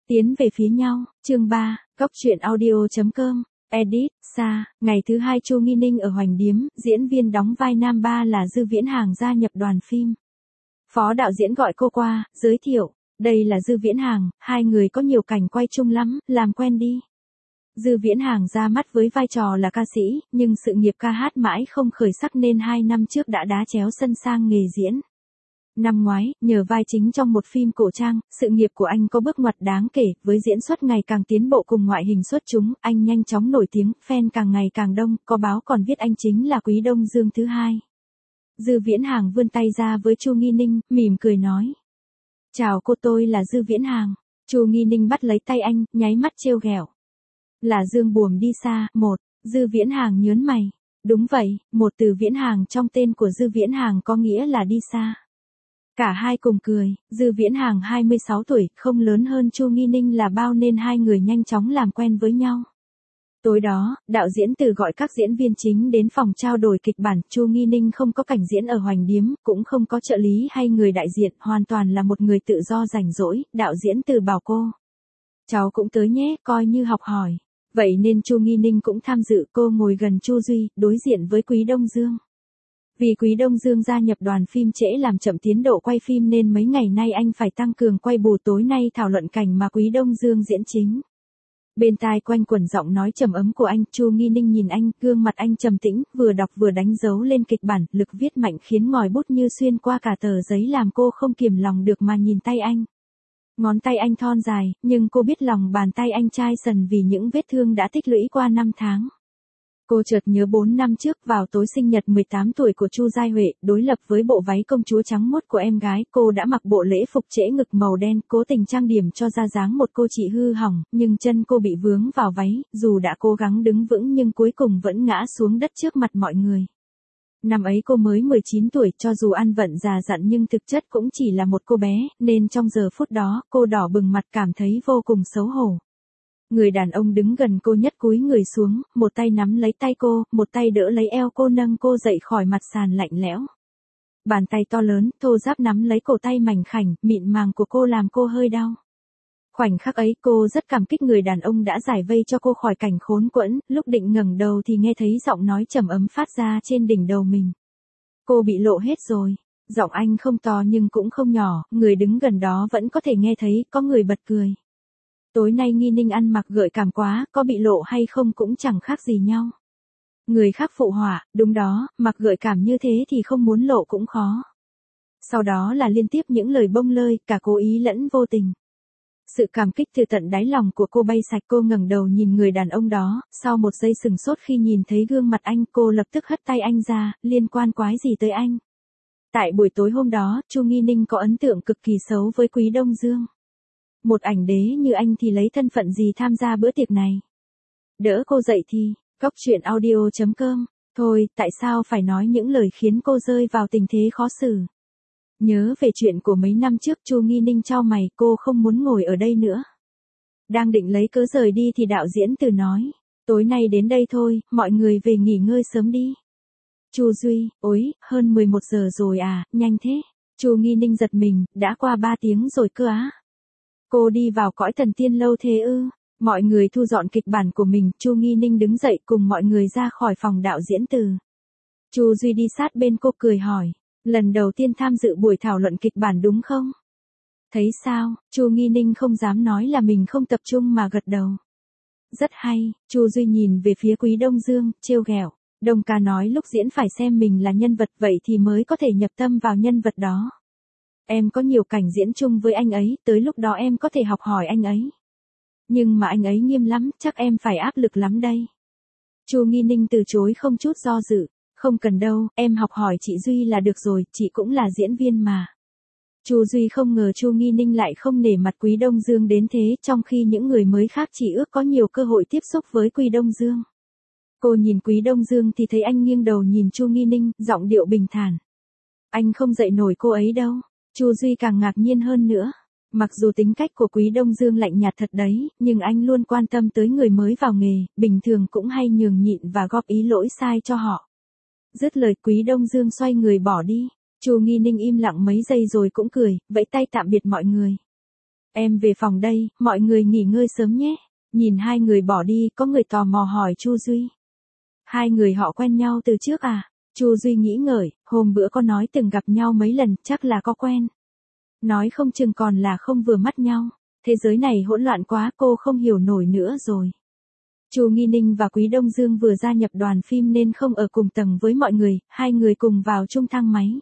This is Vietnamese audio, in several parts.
Tiến về phía nhau, chương 3, Góc truyện audio.com, edit, Sa, ngày thứ 2 Chu Nghi Ninh ở Hoành Điếm, diễn viên đóng vai nam 3 là Dư Viễn Hàng gia nhập đoàn phim. Phó đạo diễn gọi cô qua, giới thiệu, đây là Dư Viễn Hàng, hai người có nhiều cảnh quay chung lắm, làm quen đi. Dư Viễn Hàng ra mắt với vai trò là ca sĩ, nhưng sự nghiệp ca hát mãi không khởi sắc nên 2 năm trước đã đá chéo sân sang nghề diễn. Năm ngoái, nhờ vai chính trong một phim cổ trang, sự nghiệp của anh có bước ngoặt đáng kể, với diễn xuất ngày càng tiến bộ cùng ngoại hình xuất chúng, anh nhanh chóng nổi tiếng, fan càng ngày càng đông, có báo còn viết anh chính là Quý Đông Dương thứ hai. Dư Viễn Hàng vươn tay ra với Chu Nghi Ninh, mỉm cười nói. Chào cô, tôi là Dư Viễn Hàng. Chu Nghi Ninh bắt lấy tay anh, nháy mắt trêu ghẹo. Là Dương buồm đi xa, một. Dư Viễn Hàng nhớn mày. Đúng vậy, một từ Viễn Hàng trong tên của Dư Viễn Hàng có nghĩa là đi xa. Cả hai cùng cười, Dư Viễn Hàng 26 tuổi, không lớn hơn Chu Nghi Ninh là bao nên hai người nhanh chóng làm quen với nhau. Tối đó, đạo diễn Từ gọi các diễn viên chính đến phòng trao đổi kịch bản, Chu Nghi Ninh không có cảnh diễn ở Hoành Điếm, cũng không có trợ lý hay người đại diện, hoàn toàn là một người tự do rảnh rỗi, đạo diễn Từ bảo cô. Cháu cũng tới nhé, coi như học hỏi. Vậy nên Chu Nghi Ninh cũng tham dự, cô ngồi gần Chu Duy, đối diện với Quý Đông Dương. Vì Quý Đông Dương gia nhập đoàn phim trễ làm chậm tiến độ quay phim nên mấy ngày nay anh phải tăng cường quay bù, tối nay thảo luận cảnh mà Quý Đông Dương diễn chính. Bên tai quanh quẩn giọng nói trầm ấm của anh, Chu Nghi Ninh nhìn anh, gương mặt anh trầm tĩnh, vừa đọc vừa đánh dấu lên kịch bản, lực viết mạnh khiến ngòi bút như xuyên qua cả tờ giấy làm cô không kiềm lòng được mà nhìn tay anh. Ngón tay anh thon dài, nhưng cô biết lòng bàn tay anh chai sần vì những vết thương đã tích lũy qua 5 tháng. Cô chợt nhớ 4 năm trước vào tối sinh nhật 18 tuổi của Chu Giai Huệ, đối lập với bộ váy công chúa trắng muốt của em gái, cô đã mặc bộ lễ phục trễ ngực màu đen, cố tình trang điểm cho ra dáng một cô chị hư hỏng, nhưng chân cô bị vướng vào váy, dù đã cố gắng đứng vững nhưng cuối cùng vẫn ngã xuống đất trước mặt mọi người. Năm ấy cô mới 19 tuổi, cho dù ăn vận già dặn nhưng thực chất cũng chỉ là một cô bé, nên trong giờ phút đó, cô đỏ bừng mặt cảm thấy vô cùng xấu hổ. Người đàn ông đứng gần cô nhất cúi người xuống, một tay nắm lấy tay cô, một tay đỡ lấy eo cô, nâng cô dậy khỏi mặt sàn lạnh lẽo. Bàn tay to lớn, thô ráp nắm lấy cổ tay mảnh khảnh, mịn màng của cô làm cô hơi đau. Khoảnh khắc ấy cô rất cảm kích người đàn ông đã giải vây cho cô khỏi cảnh khốn quẫn, lúc định ngẩng đầu thì nghe thấy giọng nói trầm ấm phát ra trên đỉnh đầu mình. Cô bị lộ hết rồi. Giọng anh không to nhưng cũng không nhỏ, người đứng gần đó vẫn có thể nghe thấy, có người bật cười. Tối nay Nghi Ninh ăn mặc gợi cảm quá, có bị lộ hay không cũng chẳng khác gì nhau. Người khác phụ họa, đúng đó, mặc gợi cảm như thế thì không muốn lộ cũng khó. Sau đó là liên tiếp những lời bông lơi, cả cố ý lẫn vô tình. Sự cảm kích từ tận đáy lòng của cô bay sạch, cô ngẩng đầu nhìn người đàn ông đó, sau một giây sừng sốt khi nhìn thấy gương mặt anh, cô lập tức hất tay anh ra, liên quan quái gì tới anh. Tại buổi tối hôm đó, Chu Nghi Ninh có ấn tượng cực kỳ xấu với Quý Đông Dương. Một ảnh đế như anh thì lấy thân phận gì tham gia bữa tiệc này? Đỡ cô dậy thì, Góc truyện audio.com, thôi, tại sao phải nói những lời khiến cô rơi vào tình thế khó xử? Nhớ về chuyện của mấy năm trước, Chu Nghi Ninh chau mày, cô không muốn ngồi ở đây nữa. Đang định lấy cớ rời đi thì đạo diễn Từ nói, tối nay đến đây thôi, mọi người về nghỉ ngơi sớm đi. Chu Duy, ối, hơn 11 giờ rồi à, nhanh thế. Chu Nghi Ninh giật mình, đã qua 3 tiếng rồi cơ á. Cô đi vào cõi thần tiên lâu thế ư? Mọi người thu dọn kịch bản của mình, Chu Nghi Ninh đứng dậy cùng mọi người ra khỏi phòng đạo diễn Từ. Chu Duy đi sát bên cô cười hỏi, lần đầu tiên tham dự buổi thảo luận kịch bản đúng không? Thấy sao? Chu Nghi Ninh không dám nói là mình không tập trung mà gật đầu. Rất hay. Chu Duy nhìn về phía Quý Đông Dương, trêu ghẹo. Đông ca nói lúc diễn phải xem mình là nhân vật, vậy thì mới có thể nhập tâm vào nhân vật đó. Em có nhiều cảnh diễn chung với anh ấy, tới lúc đó em có thể học hỏi anh ấy. Nhưng mà anh ấy nghiêm lắm, chắc em phải áp lực lắm đây. Chu Nghi Ninh từ chối không chút do dự. Không cần đâu, em học hỏi chị Duy là được rồi, chị cũng là diễn viên mà. Chu Duy không ngờ Chu Nghi Ninh lại không nể mặt Quý Đông Dương đến thế, trong khi những người mới khác chỉ ước có nhiều cơ hội tiếp xúc với Quý Đông Dương. Cô nhìn Quý Đông Dương thì thấy anh nghiêng đầu nhìn Chu Nghi Ninh, giọng điệu bình thản. Anh không dạy nổi cô ấy đâu. Chu Duy càng ngạc nhiên hơn nữa. Mặc dù tính cách của Quý Đông Dương lạnh nhạt thật đấy, nhưng anh luôn quan tâm tới người mới vào nghề, bình thường cũng hay nhường nhịn và góp ý lỗi sai cho họ. Dứt lời Quý Đông Dương xoay người bỏ đi. Chu Nghi Ninh im lặng mấy giây rồi cũng cười, vẫy tay tạm biệt mọi người. Em về phòng đây, mọi người nghỉ ngơi sớm nhé. Nhìn hai người bỏ đi, có người tò mò hỏi Chu Duy. Hai người họ quen nhau từ trước à? Chu Duy nghĩ ngợi, hôm bữa có nói từng gặp nhau mấy lần, chắc là có quen. Nói không chừng còn là không vừa mắt nhau. Thế giới này hỗn loạn quá, cô không hiểu nổi nữa rồi. Chu Nghi Ninh và Quý Đông Dương vừa gia nhập đoàn phim nên không ở cùng tầng với mọi người, hai người cùng vào chung thang máy.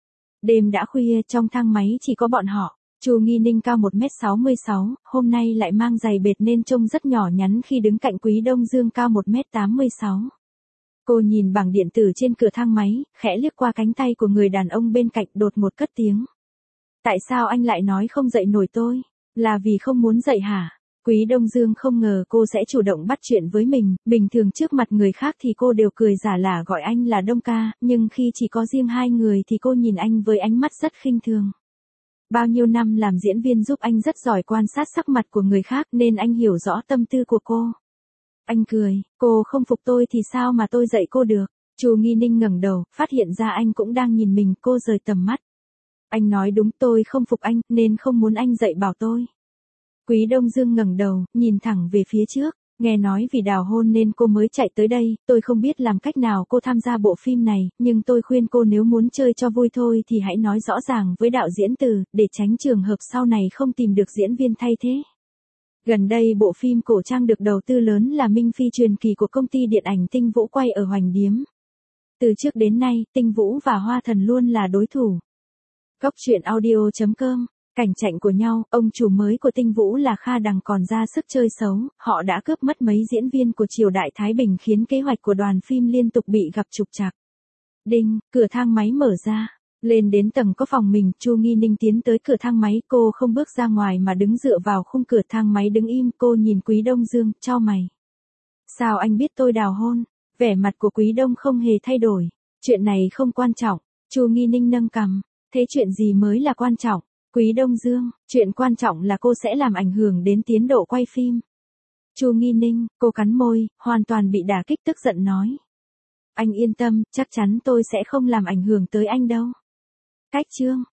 Đêm đã khuya, trong thang máy chỉ có bọn họ. Chu Nghi Ninh cao 1m66, hôm nay lại mang giày bệt nên trông rất nhỏ nhắn khi đứng cạnh Quý Đông Dương cao 1m86. Cô nhìn bảng điện tử trên cửa thang máy, khẽ liếc qua cánh tay của người đàn ông bên cạnh, đột một cất tiếng. Tại sao anh lại nói không dậy nổi tôi? Là vì không muốn dậy hả? Quý Đông Dương không ngờ cô sẽ chủ động bắt chuyện với mình, bình thường trước mặt người khác thì cô đều cười giả lả gọi anh là Đông ca, nhưng khi chỉ có riêng hai người thì cô nhìn anh với ánh mắt rất khinh thường. Bao nhiêu năm làm diễn viên giúp anh rất giỏi quan sát sắc mặt của người khác nên anh hiểu rõ tâm tư của cô. Anh cười, cô không phục tôi thì sao mà tôi dạy cô được? Chu Nghi Ninh ngẩng đầu, phát hiện ra anh cũng đang nhìn mình, cô rời tầm mắt. Anh nói đúng, tôi không phục anh, nên không muốn anh dạy bảo tôi. Quý Đông Dương ngẩng đầu, nhìn thẳng về phía trước, nghe nói vì đào hôn nên cô mới chạy tới đây, tôi không biết làm cách nào cô tham gia bộ phim này, nhưng tôi khuyên cô nếu muốn chơi cho vui thôi thì hãy nói rõ ràng với đạo diễn Từ, để tránh trường hợp sau này không tìm được diễn viên thay thế. Gần đây bộ phim cổ trang được đầu tư lớn là Minh Phi truyền kỳ của công ty điện ảnh Tinh Vũ quay ở Hoành Điếm. Từ trước đến nay, Tinh Vũ và Hoa Thần luôn là đối thủ. Góc truyện audio.com. Cảnh chạnh của nhau, ông chủ mới của Tinh Vũ là Kha Đằng còn ra sức chơi xấu, họ đã cướp mất mấy diễn viên của triều đại Thái Bình khiến kế hoạch của đoàn phim liên tục bị gặp trục trặc. Đinh, cửa thang máy mở ra. Lên đến tầng có phòng mình, Chu Nghi Ninh tiến tới cửa thang máy, cô không bước ra ngoài mà đứng dựa vào khung cửa thang máy đứng im, cô nhìn Quý Đông Dương, chau mày. Sao anh biết tôi đào hôn? Vẻ mặt của Quý Đông không hề thay đổi. Chuyện này không quan trọng. Chu Nghi Ninh nâng cằm. Thế chuyện gì mới là quan trọng? Quý Đông Dương, chuyện quan trọng là cô sẽ làm ảnh hưởng đến tiến độ quay phim. Chu Nghi Ninh, cô cắn môi, hoàn toàn bị đả kích, tức giận nói. Anh yên tâm, chắc chắn tôi sẽ không làm ảnh hưởng tới anh đâu. Cách chương.